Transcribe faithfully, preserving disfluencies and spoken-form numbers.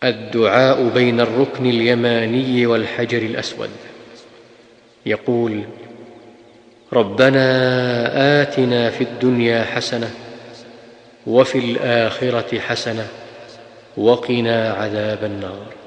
الدعاء بين الركن اليماني والحجر الأسود. يقول: ربنا آتنا في الدنيا حسنة وفي الآخرة حسنة وقنا عذاب النار.